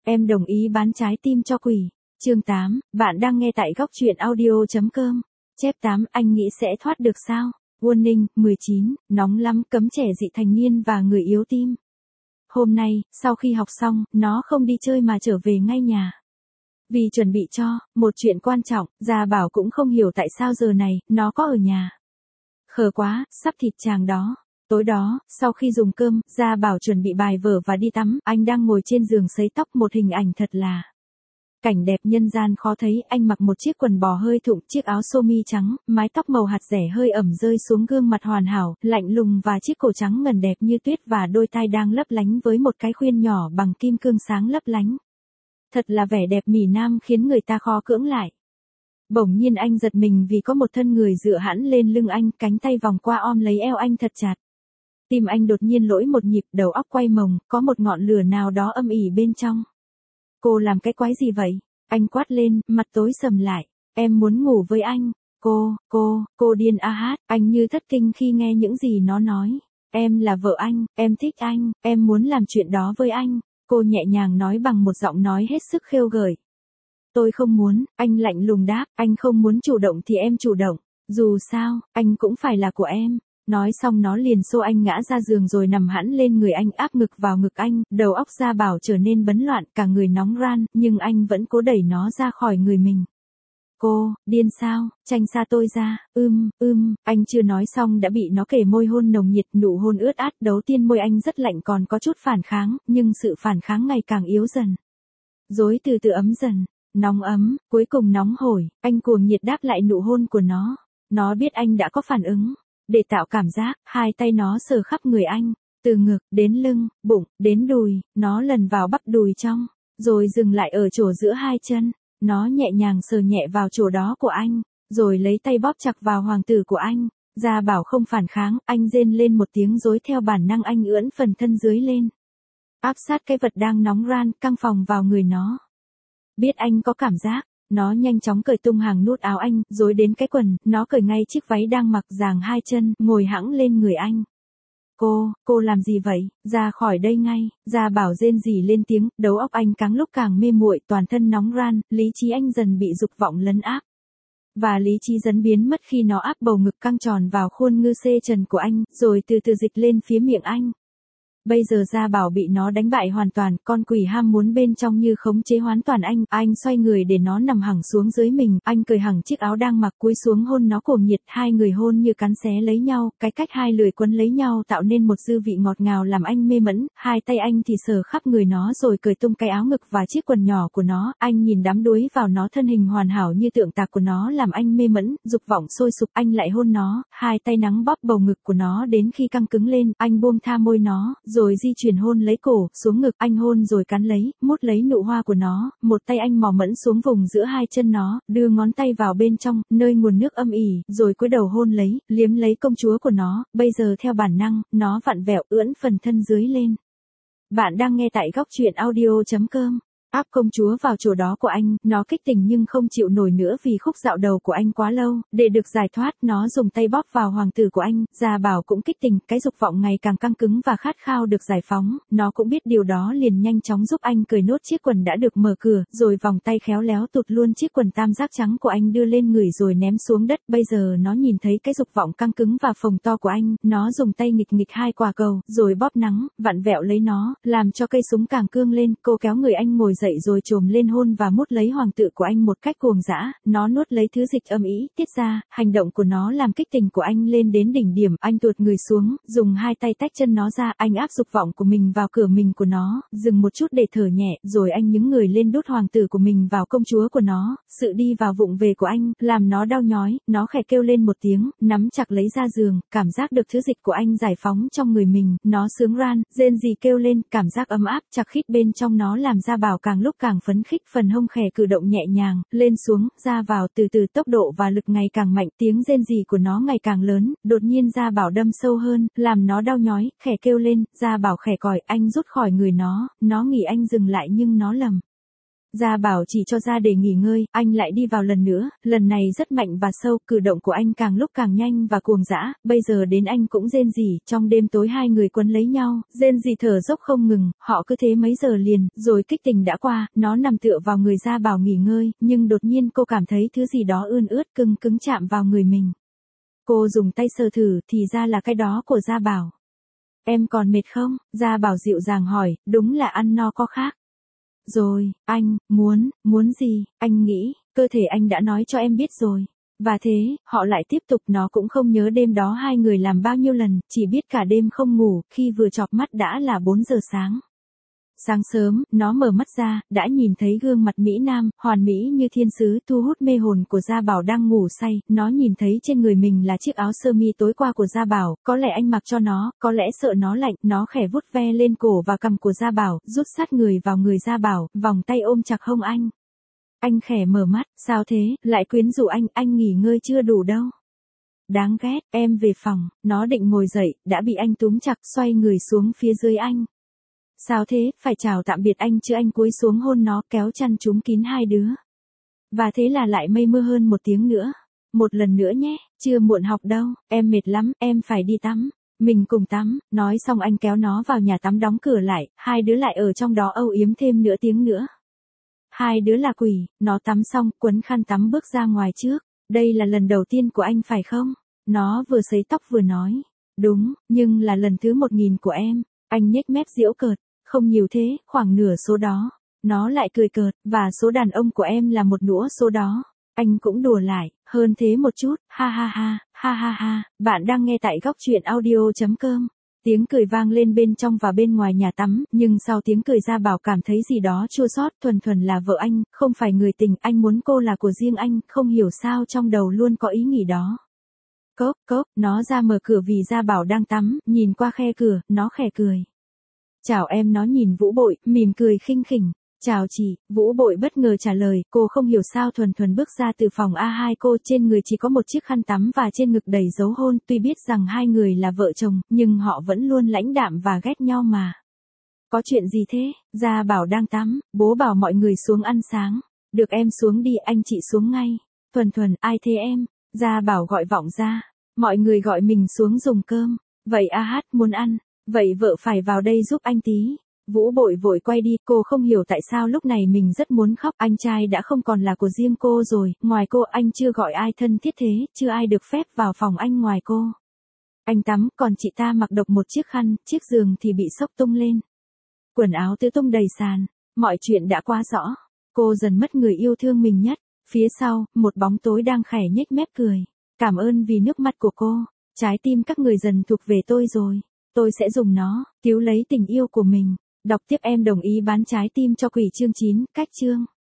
Em đồng ý bán trái tim cho quỷ. Chương 8, bạn đang nghe tại góc truyện audio.com. Chép 8, anh nghĩ sẽ thoát được sao? Warning, 19, nóng lắm, cấm trẻ dị thành niên và người yếu tim. Hôm nay, sau khi học xong, nó không đi chơi mà trở về ngay nhà. Vì chuẩn bị cho một chuyện quan trọng, Gia Bảo cũng không hiểu tại sao giờ này, nó có ở nhà. Khờ quá, sắp thịt chàng đó. Tối đó, sau khi dùng cơm, Gia Bảo chuẩn bị bài vở và đi tắm, anh đang ngồi trên giường sấy tóc, một hình ảnh thật là cảnh đẹp nhân gian khó thấy. Anh mặc một chiếc quần bò hơi thụng, chiếc áo sơ mi trắng, mái tóc màu hạt dẻ hơi ẩm rơi xuống gương mặt hoàn hảo, lạnh lùng và chiếc cổ trắng ngần đẹp như tuyết và đôi tai đang lấp lánh với một cái khuyên nhỏ bằng kim cương sáng lấp lánh. Thật là vẻ đẹp Mỹ Nam khiến người ta khó cưỡng lại. Bỗng nhiên anh giật mình vì có một thân người dựa hẳn lên lưng anh, cánh tay vòng qua ôm lấy eo anh thật chặt. Tim anh đột nhiên lỗi một nhịp, đầu óc quay mồng, có một ngọn lửa nào đó âm ỉ bên trong. Cô làm cái quái gì vậy? Anh quát lên, mặt tối sầm lại. Em muốn ngủ với anh. Cô điên a hát. Anh như thất kinh khi nghe những gì nó nói. Em là vợ anh, em thích anh, em muốn làm chuyện đó với anh. Cô nhẹ nhàng nói bằng một giọng nói hết sức khêu gợi. Tôi không muốn, anh lạnh lùng đáp, anh không muốn chủ động thì em chủ động. Dù sao, anh cũng phải là của em. Nói xong nó liền xô anh ngã ra giường rồi nằm hẳn lên người anh, áp ngực vào ngực anh, đầu óc Gia Bảo trở nên bấn loạn, cả người nóng ran, nhưng anh vẫn cố đẩy nó ra khỏi người mình. Cô, điên sao, tránh xa tôi ra, anh chưa nói xong đã bị nó kề môi hôn nồng nhiệt, nụ hôn ướt át, đầu tiên môi anh rất lạnh còn có chút phản kháng, nhưng sự phản kháng ngày càng yếu dần. Rồi từ từ ấm dần, nóng ấm, cuối cùng nóng hổi, anh cuồng nhiệt đáp lại nụ hôn của nó. Nó biết anh đã có phản ứng. Để tạo cảm giác, hai tay nó sờ khắp người anh, từ ngực, đến lưng, bụng, đến đùi, nó lần vào bắp đùi trong, rồi dừng lại ở chỗ giữa hai chân. Nó nhẹ nhàng sờ nhẹ vào chỗ đó của anh, rồi lấy tay bóp chặt vào hoàng tử của anh. Gia Bảo không phản kháng, anh rên lên một tiếng rồi theo bản năng anh ưỡn phần thân dưới lên. Áp sát cái vật đang nóng ran, căng phòng vào người nó. Biết anh có cảm giác. Nó nhanh chóng cởi tung hàng nút áo anh, rồi đến cái quần, nó cởi ngay chiếc váy đang mặc, dàng hai chân, ngồi hẵng lên người anh. Cô làm gì vậy? Ra khỏi đây ngay. Gia Bảo rên rỉ lên tiếng, đầu óc anh càng lúc càng mê muội, toàn thân nóng ran, lý trí anh dần bị dục vọng lấn áp. Và lý trí dần biến mất khi nó áp bầu ngực căng tròn vào khuôn ngư xê trần của anh, rồi từ từ dịch lên phía miệng anh. Bây giờ Gia Bảo bị nó đánh bại hoàn toàn, con quỷ ham muốn bên trong như khống chế hoàn toàn anh xoay người để nó nằm hẳn xuống dưới mình, anh cởi hẳn chiếc áo đang mặc cúi xuống hôn nó cuồng nhiệt, hai người hôn như cắn xé lấy nhau, cái cách hai lưỡi quấn lấy nhau tạo nên một dư vị ngọt ngào làm anh mê mẫn, hai tay anh thì sờ khắp người nó rồi cởi tung cái áo ngực và chiếc quần nhỏ của nó, anh nhìn đắm đuối vào nó, thân hình hoàn hảo như tượng tạc của nó làm anh mê mẫn, dục vọng sôi sục, anh lại hôn nó, hai tay nắng bóp bầu ngực của nó đến khi căng cứng lên, anh buông tha môi nó, rồi di chuyển hôn lấy cổ, xuống ngực, anh hôn rồi cắn lấy, mút lấy nụ hoa của nó, một tay anh mò mẫm xuống vùng giữa hai chân nó, đưa ngón tay vào bên trong, nơi nguồn nước âm ỉ, rồi cúi đầu hôn lấy, liếm lấy công chúa của nó, bây giờ theo bản năng, nó vặn vẹo, ưỡn phần thân dưới lên. Bạn đang nghe tại góc truyện audio.com. Áp công chúa vào chỗ đó của anh, nó kích tỉnh nhưng không chịu nổi nữa vì khúc dạo đầu của anh quá lâu, để được giải thoát, nó dùng tay bóp vào hoàng tử của anh, Gia Bảo cũng kích tỉnh, cái dục vọng ngày càng căng cứng và khát khao được giải phóng, nó cũng biết điều đó liền nhanh chóng giúp anh cởi nốt chiếc quần đã được mở cửa, rồi vòng tay khéo léo tụt luôn chiếc quần tam giác trắng của anh đưa lên người rồi ném xuống đất, bây giờ nó nhìn thấy cái dục vọng căng cứng và phồng to của anh, nó dùng tay nghịch nghịch hai quả cầu, rồi bóp nắng, vặn vẹo lấy nó, làm cho cây súng càng cương lên, cô kéo người anh ngồi dậy rồi chồm lên hôn và mút lấy hoàng tử của anh một cách cuồng dã, nó nuốt lấy thứ dịch âm ý tiết ra, hành động của nó làm kích tình của anh lên đến đỉnh điểm, anh tuột người xuống, dùng hai tay tách chân nó ra, anh áp dục vọng của mình vào cửa mình của nó, dừng một chút để thở nhẹ, rồi anh nhướng người lên đút hoàng tử của mình vào công chúa của nó, sự đi vào vụng về của anh, làm nó đau nhói, nó khẽ kêu lên một tiếng, nắm chặt lấy ra giường, cảm giác được thứ dịch của anh giải phóng trong người mình, nó sướng ran, rên rỉ kêu lên, cảm giác ấm áp, chặt khít bên trong nó làm Gia Bảo càng lúc càng phấn khích, phần hông khè cử động nhẹ nhàng, lên xuống, ra vào từ từ, tốc độ và lực ngày càng mạnh, tiếng rên rỉ của nó ngày càng lớn, đột nhiên Gia Bảo đâm sâu hơn, làm nó đau nhói, khẽ kêu lên, Gia Bảo khẽ còi, anh rút khỏi người nó nghĩ anh dừng lại nhưng nó lầm. Gia Bảo chỉ cho ra để nghỉ ngơi, anh lại đi vào lần nữa, lần này rất mạnh và sâu, cử động của anh càng lúc càng nhanh và cuồng dã, bây giờ đến anh cũng rên rỉ, trong đêm tối hai người quấn lấy nhau, rên rỉ thở dốc không ngừng, họ cứ thế mấy giờ liền, rồi kích tình đã qua, nó nằm tựa vào người Gia Bảo nghỉ ngơi, nhưng đột nhiên cô cảm thấy thứ gì đó ươn ướt cứng cứng chạm vào người mình. Cô dùng tay sờ thử, thì ra là cái đó của Gia Bảo. Em còn mệt không? Gia Bảo dịu dàng hỏi, đúng là ăn no có khác. Rồi, anh, muốn gì, anh nghĩ, cơ thể anh đã nói cho em biết rồi. Và thế, họ lại tiếp tục, nó cũng không nhớ đêm đó hai người làm bao nhiêu lần, chỉ biết cả đêm không ngủ, khi vừa chợp mắt đã là 4 giờ sáng. Sáng sớm, nó mở mắt ra, đã nhìn thấy gương mặt Mỹ Nam, hoàn mỹ như thiên sứ, thu hút mê hồn của Gia Bảo đang ngủ say, nó nhìn thấy trên người mình là chiếc áo sơ mi tối qua của Gia Bảo, có lẽ anh mặc cho nó, có lẽ sợ nó lạnh, nó khẽ vuốt ve lên cổ và cằm của Gia Bảo, rút sát người vào người Gia Bảo, vòng tay ôm chặt hông anh. Anh khẽ mở mắt, sao thế, lại quyến rũ anh nghỉ ngơi chưa đủ đâu. Đáng ghét, em về phòng, nó định ngồi dậy, đã bị anh túm chặt, xoay người xuống phía dưới anh. Sao thế, phải chào tạm biệt anh chứ, anh cúi xuống hôn nó, kéo chăn trúm kín hai đứa. Và thế là lại mây mưa hơn 1 tiếng nữa. Một lần nữa nhé, chưa muộn học đâu, em mệt lắm, em phải đi tắm. Mình cùng tắm, nói xong anh kéo nó vào nhà tắm đóng cửa lại, hai đứa lại ở trong đó âu yếm thêm nửa tiếng nữa. Hai đứa là quỷ, nó tắm xong, quấn khăn tắm bước ra ngoài trước. Đây là lần đầu tiên của anh phải không? Nó vừa sấy tóc vừa nói. Đúng, nhưng là lần thứ 1000 của em. Anh nhếch mép giễu cợt. Không nhiều thế, khoảng nửa số đó. Nó lại cười cợt, và số đàn ông của em là 1 nũa số đó. Anh cũng đùa lại, hơn thế một chút, ha ha ha, ha ha ha. Bạn đang nghe tại góc truyện audio.com. Tiếng cười vang lên bên trong và bên ngoài nhà tắm, nhưng sau tiếng cười Gia Bảo cảm thấy gì đó chua xót, thuần thuần là vợ anh, không phải người tình, anh muốn cô là của riêng anh, không hiểu sao trong đầu luôn có ý nghĩ đó. Cốc cốc, nó ra mở cửa vì Gia Bảo đang tắm, nhìn qua khe cửa, nó khẽ cười. Chào em, nó nhìn Vũ Bội, mỉm cười khinh khỉnh. Chào chị, Vũ Bội bất ngờ trả lời, cô không hiểu sao thuần thuần bước ra từ phòng A2 cô, trên người chỉ có một chiếc khăn tắm và trên ngực đầy dấu hôn, tuy biết rằng hai người là vợ chồng, nhưng họ vẫn luôn lãnh đạm và ghét nhau mà. Có chuyện gì thế? Gia Bảo đang tắm, bố bảo mọi người xuống ăn sáng. Được em xuống đi, anh chị xuống ngay. Thuần thuần, ai thế em? Gia Bảo gọi vọng ra. Mọi người gọi mình xuống dùng cơm. Vậy AH muốn ăn. Vậy vợ phải vào đây giúp anh tí. Vũ Bội vội quay đi, cô không hiểu tại sao lúc này mình rất muốn khóc, anh trai đã không còn là của riêng cô rồi, ngoài cô anh chưa gọi ai thân thiết thế, chưa ai được phép vào phòng anh ngoài cô. Anh tắm, còn chị ta mặc độc một chiếc khăn, chiếc giường thì bị xốc tung lên. Quần áo tứ tung đầy sàn, mọi chuyện đã quá rõ. Cô dần mất người yêu thương mình nhất, phía sau, một bóng tối đang khẽ nhếch mép cười. Cảm ơn vì nước mắt của cô, trái tim các người dần thuộc về tôi rồi. Tôi sẽ dùng nó, cứu lấy tình yêu của mình. Đọc tiếp em đồng ý bán trái tim cho quỷ chương 9, cách chương.